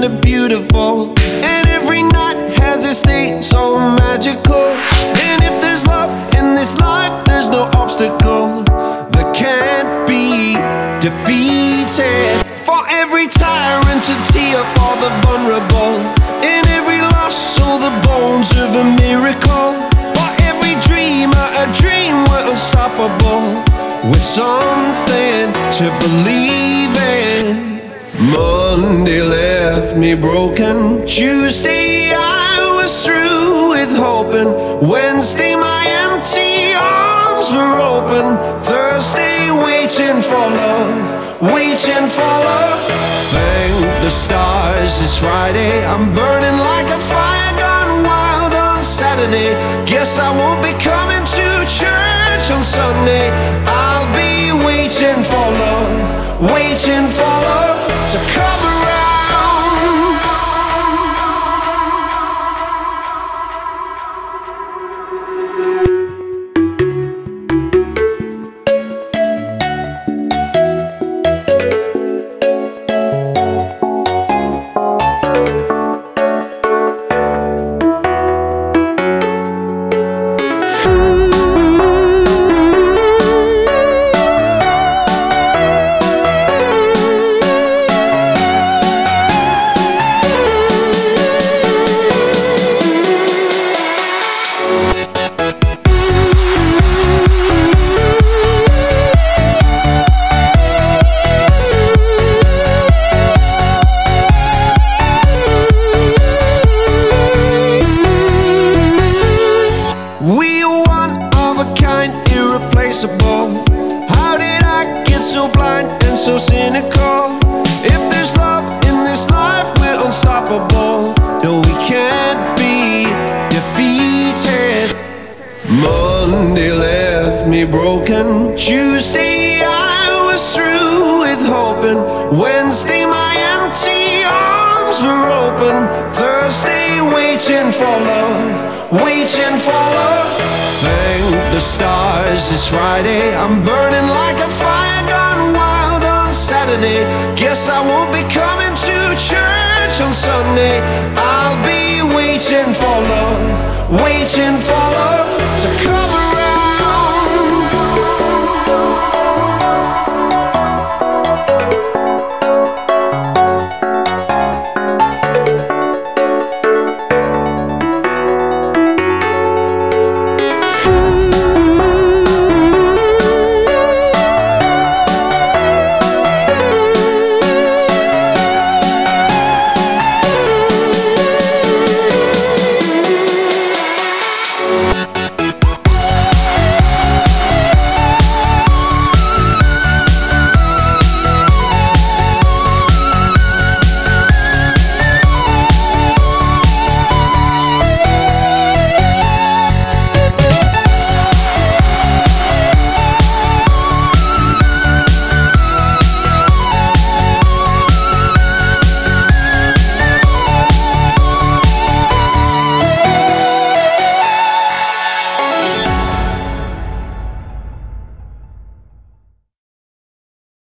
kinda beautiful, and every night has its day so magical. And if there's love in this life, there's no obstacle that can't be defeated. For every tyrant, a tear for the vulnerable. In every loss, so the bones of a miracle. For every dreamer, a dream we're unstoppable, with something to believe in. Monday left me broken. Tuesday I was through with hoping. Wednesday my empty arms were open. Thursday waiting for love, waiting for love. Thank the stars it's Friday. I'm burning like a fire gone wild on Saturday. Guess I won't be coming to church on Sunday. I'll be waiting for love, waiting for love to come around. We are one of a kind, irreplaceable. How did I get so blind and so cynical? If there's love in this life, we're unstoppable. No, we can't be defeated. Monday left me broken. Tuesday I was through with hoping. Wednesday my empty arms were open. Thursday waiting for love, waiting for love. Thank the stars it's Friday. I'm burning like a fire gone wild on Saturday. Guess I won't be coming to church on Sunday. I'll be waiting for love, waiting for love